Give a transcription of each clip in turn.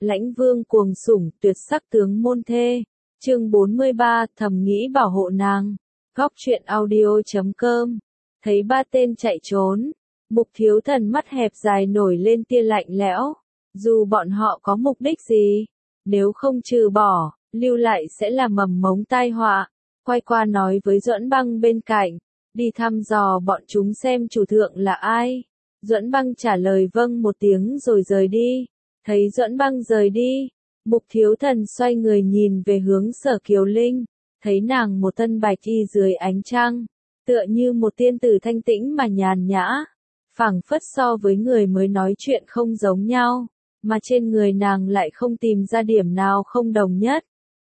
Lãnh vương cuồng sủng, tuyệt sắc tướng môn thê. Chương 43, thầm nghĩ bảo hộ nàng. Góc truyện audio.com. Thấy ba tên chạy trốn, Mục Thiếu Thần mắt hẹp dài nổi lên tia lạnh lẽo. Dù bọn họ có mục đích gì, nếu không trừ bỏ, lưu lại sẽ là mầm mống tai họa. Quay qua nói với Duẫn Băng bên cạnh, đi thăm dò bọn chúng xem chủ thượng là ai. Duẫn Băng trả lời vâng một tiếng rồi rời đi. Thấy Duẫn Băng rời đi, Mục Thiếu Thần xoay người nhìn về hướng Sở Kiều Linh, thấy nàng một thân bạch y dưới ánh trăng, tựa như một tiên tử thanh tĩnh mà nhàn nhã, phảng phất so với người mới nói chuyện không giống nhau, mà trên người nàng lại không tìm ra điểm nào không đồng nhất.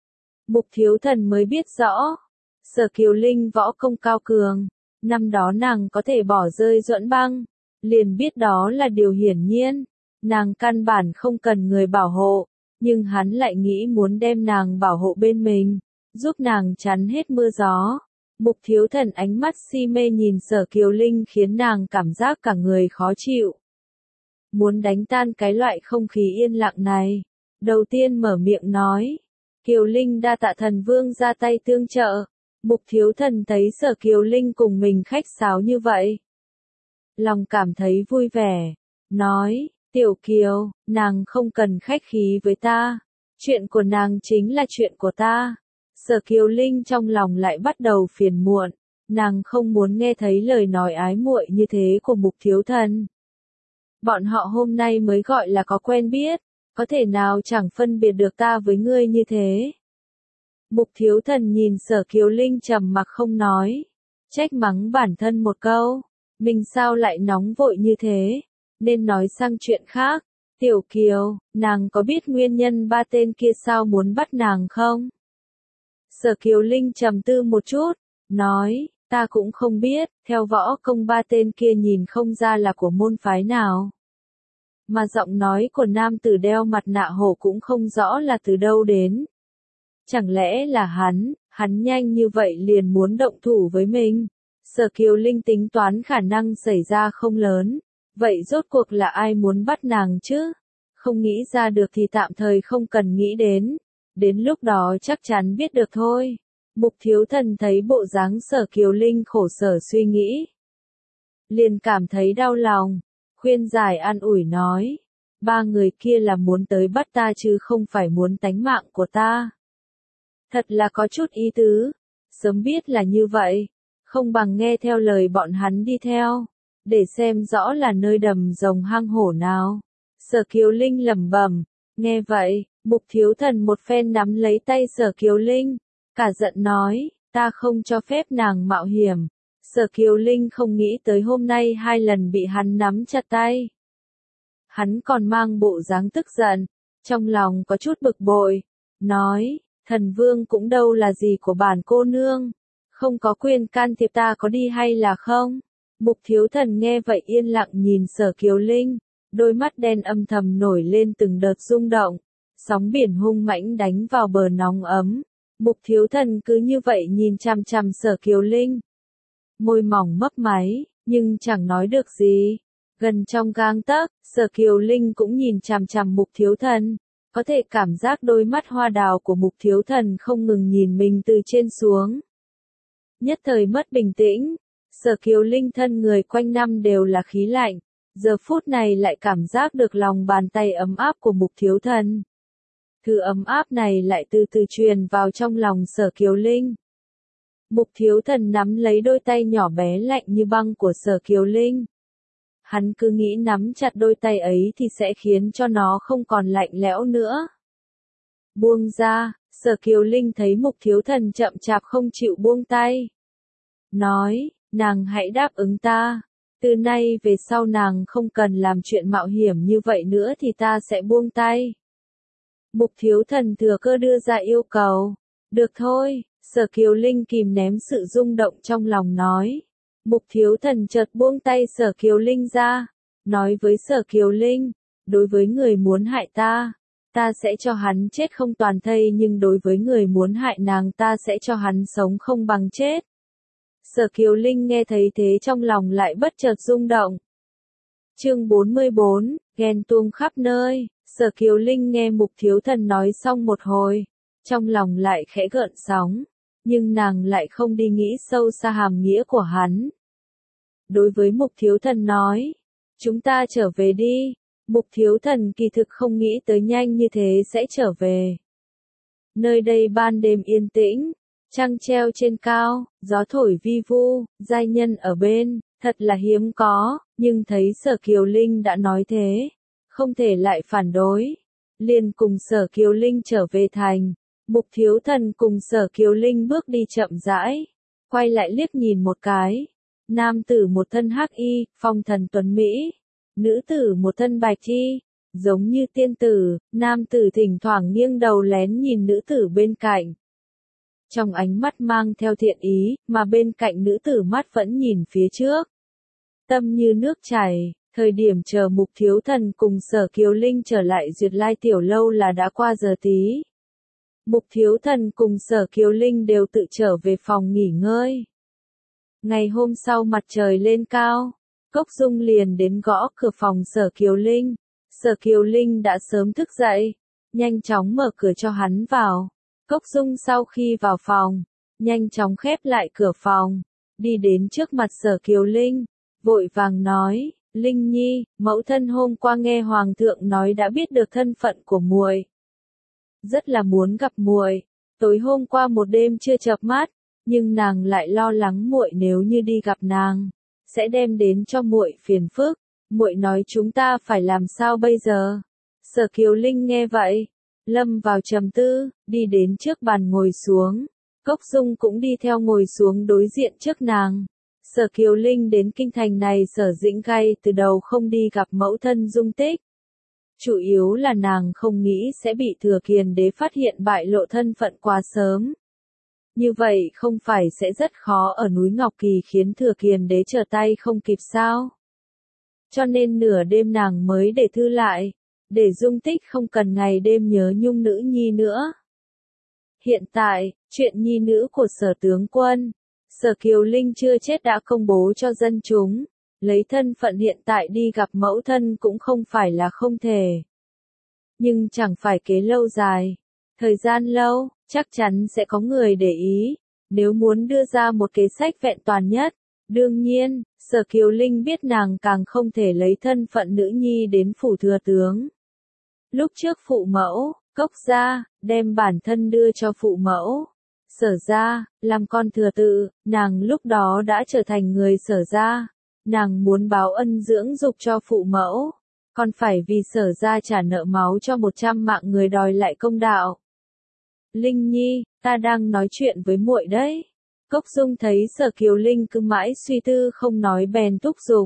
Mục Thiếu Thần mới biết rõ, Sở Kiều Linh võ công cao cường, năm đó nàng có thể bỏ rơi Duẫn Băng, liền biết đó là điều hiển nhiên. Nàng căn bản không cần người bảo hộ, nhưng hắn lại nghĩ muốn đem nàng bảo hộ bên mình, giúp nàng chắn hết mưa gió. Mục Thiếu Thần ánh mắt si mê nhìn Sở Kiều Linh khiến nàng cảm giác cả người khó chịu. Muốn đánh tan cái loại không khí yên lặng này, đầu tiên mở miệng nói, Kiều Linh đa tạ thần vương ra tay tương trợ. Mục Thiếu Thần thấy Sở Kiều Linh cùng mình khách sáo như vậy, lòng cảm thấy vui vẻ, nói, Tiểu Kiều, nàng không cần khách khí với ta, chuyện của nàng chính là chuyện của ta. Sở Kiều Linh trong lòng lại bắt đầu phiền muộn, nàng không muốn nghe thấy lời nói ái muội như thế của Mục Thiếu Thần. Bọn họ hôm nay mới gọi là có quen biết, có thể nào chẳng phân biệt được ta với ngươi như thế. Mục Thiếu Thần nhìn Sở Kiều Linh trầm mặc không nói, trách mắng bản thân một câu, mình sao lại nóng vội như thế. Nên nói sang chuyện khác, Tiểu Kiều, nàng có biết nguyên nhân ba tên kia sao muốn bắt nàng không? Sở Kiều Linh trầm tư một chút, nói, ta cũng không biết, theo võ công ba tên kia nhìn không ra là của môn phái nào. Mà giọng nói của nam tử đeo mặt nạ hổ cũng không rõ là từ đâu đến. Chẳng lẽ là hắn nhanh như vậy liền muốn động thủ với mình? Sở Kiều Linh tính toán khả năng xảy ra không lớn. Vậy rốt cuộc là ai muốn bắt nàng chứ? Không nghĩ ra được thì tạm thời không cần nghĩ đến lúc đó chắc chắn biết được thôi. Mục Thiếu Thần thấy bộ dáng Sở Kiều Linh khổ sở suy nghĩ, liền cảm thấy đau lòng, khuyên giải an ủi nói, ba người kia là muốn tới bắt ta chứ không phải muốn tánh mạng của ta. Thật là có chút ý tứ, sớm biết là như vậy, không bằng nghe theo lời bọn hắn đi theo. Để xem rõ là nơi đầm rồng hang hổ nào. Sở Kiều Linh lẩm bẩm, nghe vậy, Mục Thiếu Thần một phen nắm lấy tay Sở Kiều Linh, cả giận nói, ta không cho phép nàng mạo hiểm. Sở Kiều Linh không nghĩ tới hôm nay hai lần bị hắn nắm chặt tay. Hắn còn mang bộ dáng tức giận, trong lòng có chút bực bội, nói, thần vương cũng đâu là gì của bản cô nương, không có quyền can thiệp ta có đi hay là không. Mục Thiếu Thần nghe vậy yên lặng nhìn Sở Kiều Linh, đôi mắt đen âm thầm nổi lên từng đợt rung động, sóng biển hung mãnh đánh vào bờ nóng ấm. Mục Thiếu Thần cứ như vậy nhìn chằm chằm Sở Kiều Linh, môi mỏng mấp máy, nhưng chẳng nói được gì. Gần trong gang tấc, Sở Kiều Linh cũng nhìn chằm chằm Mục Thiếu Thần, có thể cảm giác đôi mắt hoa đào của Mục Thiếu Thần không ngừng nhìn mình từ trên xuống. Nhất thời mất bình tĩnh. Sở Kiều Linh thân người quanh năm đều là khí lạnh, giờ phút này lại cảm giác được lòng bàn tay ấm áp của Mục Thiếu Thần. Thứ ấm áp này lại từ từ truyền vào trong lòng Sở Kiều Linh. Mục Thiếu Thần nắm lấy đôi tay nhỏ bé lạnh như băng của Sở Kiều Linh. Hắn cứ nghĩ nắm chặt đôi tay ấy thì sẽ khiến cho nó không còn lạnh lẽo nữa. Buông ra, Sở Kiều Linh thấy Mục Thiếu Thần chậm chạp không chịu buông tay. Nói, nàng hãy đáp ứng ta, từ nay về sau nàng không cần làm chuyện mạo hiểm như vậy nữa thì ta sẽ buông tay. Mục Thiếu Thần thừa cơ đưa ra yêu cầu, được thôi, Sở Kiều Linh kìm ném sự rung động trong lòng nói. Mục Thiếu Thần chợt buông tay Sở Kiều Linh ra, nói với Sở Kiều Linh, đối với người muốn hại ta sẽ cho hắn chết không toàn thây nhưng đối với người muốn hại nàng ta sẽ cho hắn sống không bằng chết. Sở Kiều Linh nghe thấy thế trong lòng lại bất chợt rung động. Chương 44, ghen tuông khắp nơi. Sở Kiều Linh nghe Mục Thiếu Thần nói xong một hồi, trong lòng lại khẽ gợn sóng, nhưng nàng lại không đi nghĩ sâu xa hàm nghĩa của hắn. Đối với Mục Thiếu Thần nói, chúng ta trở về đi. Mục Thiếu Thần kỳ thực không nghĩ tới nhanh như thế sẽ trở về. Nơi đây ban đêm yên tĩnh, trăng treo trên cao, gió thổi vi vu, giai nhân ở bên, thật là hiếm có, nhưng thấy Sở Kiều Linh đã nói thế, không thể lại phản đối. Liền cùng Sở Kiều Linh trở về thành, Mục Thiếu Thần cùng Sở Kiều Linh bước đi chậm rãi, quay lại liếc nhìn một cái. Nam tử một thân hắc y, phong thần tuấn Mỹ, nữ tử một thân bạch y, giống như tiên tử, nam tử thỉnh thoảng nghiêng đầu lén nhìn nữ tử bên cạnh. Trong ánh mắt mang theo thiện ý, mà bên cạnh nữ tử mắt vẫn nhìn phía trước. Tâm như nước chảy, thời điểm chờ Mục Thiếu Thần cùng Sở Kiều Linh trở lại Duyệt Lai tiểu lâu là đã qua giờ tí. Mục Thiếu Thần cùng Sở Kiều Linh đều tự trở về phòng nghỉ ngơi. Ngày hôm sau mặt trời lên cao, Cốc Dung liền đến gõ cửa phòng Sở Kiều Linh. Sở Kiều Linh đã sớm thức dậy, nhanh chóng mở cửa cho hắn vào. Cốc Dung sau khi vào phòng, nhanh chóng khép lại cửa phòng, đi đến trước mặt Sở Kiều Linh, vội vàng nói, Linh Nhi, mẫu thân hôm qua nghe Hoàng thượng nói đã biết được thân phận của muội, rất là muốn gặp muội. Tối hôm qua một đêm chưa chợp mắt, nhưng nàng lại lo lắng muội nếu như đi gặp nàng, sẽ đem đến cho muội phiền phức. Muội nói chúng ta phải làm sao bây giờ? Sở Kiều Linh nghe vậy, lâm vào trầm tư, đi đến trước bàn ngồi xuống. Cốc Dung cũng đi theo ngồi xuống đối diện trước nàng. Sở Kiều Linh đến kinh thành này Sở Dĩnh Cay từ đầu không đi gặp mẫu thân Dung Tích. Chủ yếu là nàng không nghĩ sẽ bị Thừa Kiền Đế phát hiện bại lộ thân phận quá sớm. Như vậy không phải sẽ rất khó ở núi Ngọc Kỳ khiến Thừa Kiền Đế trở tay không kịp sao? Cho nên nửa đêm nàng mới để thư lại, để Dung Tích không cần ngày đêm nhớ nhung nữ nhi nữa. Hiện tại, chuyện nhi nữ của Sở tướng quân, Sở Kiều Linh chưa chết đã công bố cho dân chúng, lấy thân phận hiện tại đi gặp mẫu thân cũng không phải là không thể. Nhưng chẳng phải kế lâu dài, thời gian lâu, chắc chắn sẽ có người để ý, nếu muốn đưa ra một kế sách vẹn toàn nhất. Đương nhiên, Sở Kiều Linh biết nàng càng không thể lấy thân phận nữ nhi đến phủ thừa tướng. Lúc trước phụ mẫu, Cốc gia, đem bản thân đưa cho phụ mẫu. Sở gia, làm con thừa tự, nàng lúc đó đã trở thành người Sở gia. Nàng muốn báo ân dưỡng dục cho phụ mẫu, còn phải vì Sở gia trả nợ máu cho 100 mạng người đòi lại công đạo. Linh Nhi, ta đang nói chuyện với muội đấy. Cốc Dung thấy Sở Kiều Linh cứ mãi suy tư không nói bèn thúc giục.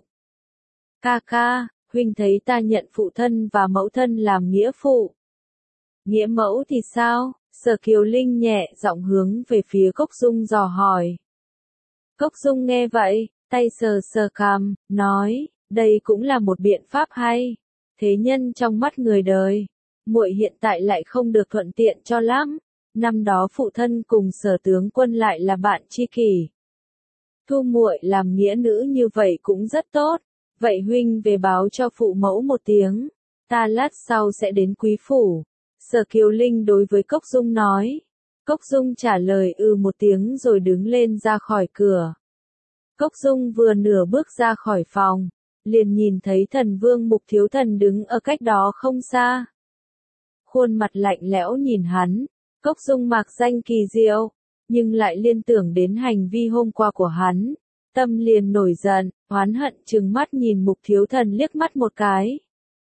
Ca ca, huynh thấy ta nhận phụ thân và mẫu thân làm nghĩa phụ. Nghĩa mẫu thì sao? Sở Kiều Linh nhẹ giọng hướng về phía Cốc Dung dò hỏi. Cốc Dung nghe vậy, tay sờ sờ cằm, nói, đây cũng là một biện pháp hay. Thế nhân trong mắt người đời, muội hiện tại lại không được thuận tiện cho lắm. Năm đó phụ thân cùng Sở tướng quân lại là bạn tri kỷ. Thu muội làm nghĩa nữ như vậy cũng rất tốt. Vậy huynh về báo cho phụ mẫu một tiếng. Ta lát sau sẽ đến quý phủ. Sở Kiều Linh đối với Cốc Dung nói. Cốc Dung trả lời một tiếng rồi đứng lên ra khỏi cửa. Cốc Dung vừa nửa bước ra khỏi phòng, liền nhìn thấy Thần Vương Mục Thiếu Thần đứng ở cách đó không xa. Khuôn mặt lạnh lẽo nhìn hắn. Cốc Dung mạc danh kỳ diệu, nhưng lại liên tưởng đến hành vi hôm qua của hắn. Tâm liền nổi giận, oán hận trừng mắt nhìn Mục Thiếu Thần liếc mắt một cái.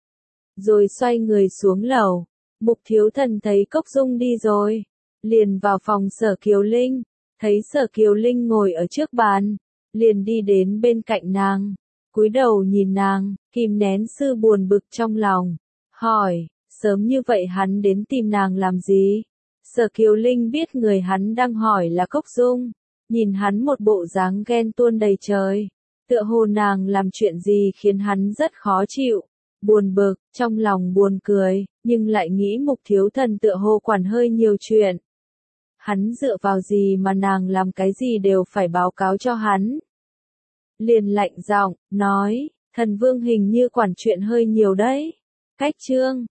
Rồi xoay người xuống lầu. Mục Thiếu Thần thấy Cốc Dung đi rồi, liền vào phòng Sở Kiều Linh, thấy Sở Kiều Linh ngồi ở trước bàn, liền đi đến bên cạnh nàng, cúi đầu nhìn nàng, kìm nén sự buồn bực trong lòng, hỏi, sớm như vậy hắn đến tìm nàng làm gì? Sở Kiều Linh biết người hắn đang hỏi là Cốc Dung, nhìn hắn một bộ dáng ghen tuông đầy trời, tựa hồ nàng làm chuyện gì khiến hắn rất khó chịu, buồn bực, trong lòng buồn cười, nhưng lại nghĩ Mục Thiếu Thần tựa hồ quản hơi nhiều chuyện. Hắn dựa vào gì mà nàng làm cái gì đều phải báo cáo cho hắn. Liền lạnh giọng, nói, Thần Vương hình như quản chuyện hơi nhiều đấy. Cách chương